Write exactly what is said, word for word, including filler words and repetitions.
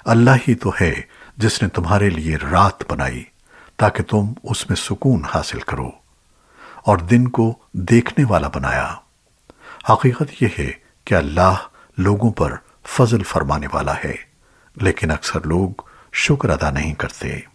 अल्लाह ही तो है जिसने तुम्हारे लिए रात बनाई ताकि तुम उसमें सुकून हासिल करो और दिन को देखने वाला बनाया। हकीकत यह है कि अल्लाह लोगों पर फजल फरमाने वाला है, लेकिन अक्सर लोग शुक्र अदा नहीं करते।